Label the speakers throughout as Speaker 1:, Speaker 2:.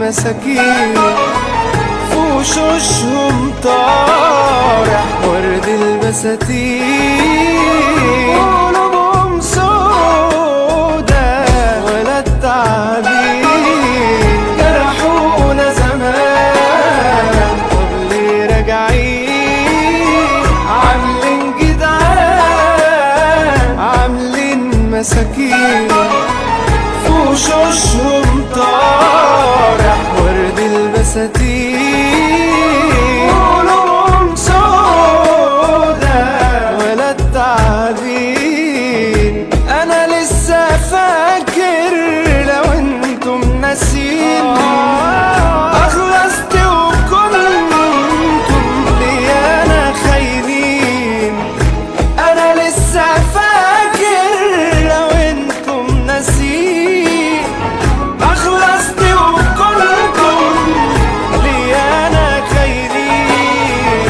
Speaker 1: مساكين في وشوشهم طارح ورد البساتين، قلوبهم سودا ولا التعبين، جرحونا زمان طب ليه راجعين، عاملين جدعان عاملين مساكين في وشوشهم طارح ورد البساتين، قلوبهم سودا ولا التعبين. انا لسه فاكر لو انتم ناسين، اخلصت وكنتم ليا انا خاينين. انا لسه فاكر لو انتم ناسين، اخلصت وكنتم ليا انا خاينين.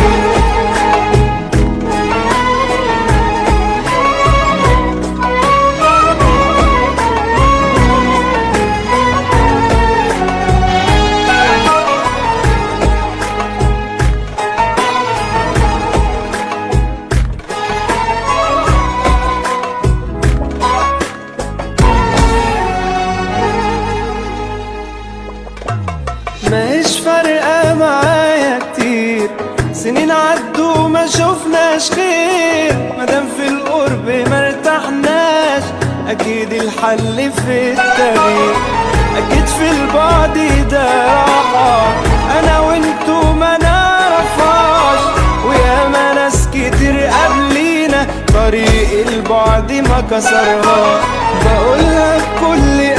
Speaker 1: مش فارقة معايا كتير، سنين عدوا ما شفناش خير، مادام في القرب مرتحناش اكيد الحل في التغيير، اكيد في البعد ده راحة انا وانتو ما نعرفهاش، وياما ناس كتير قبلينا طريق البعد ما كسرها، بقولها بكل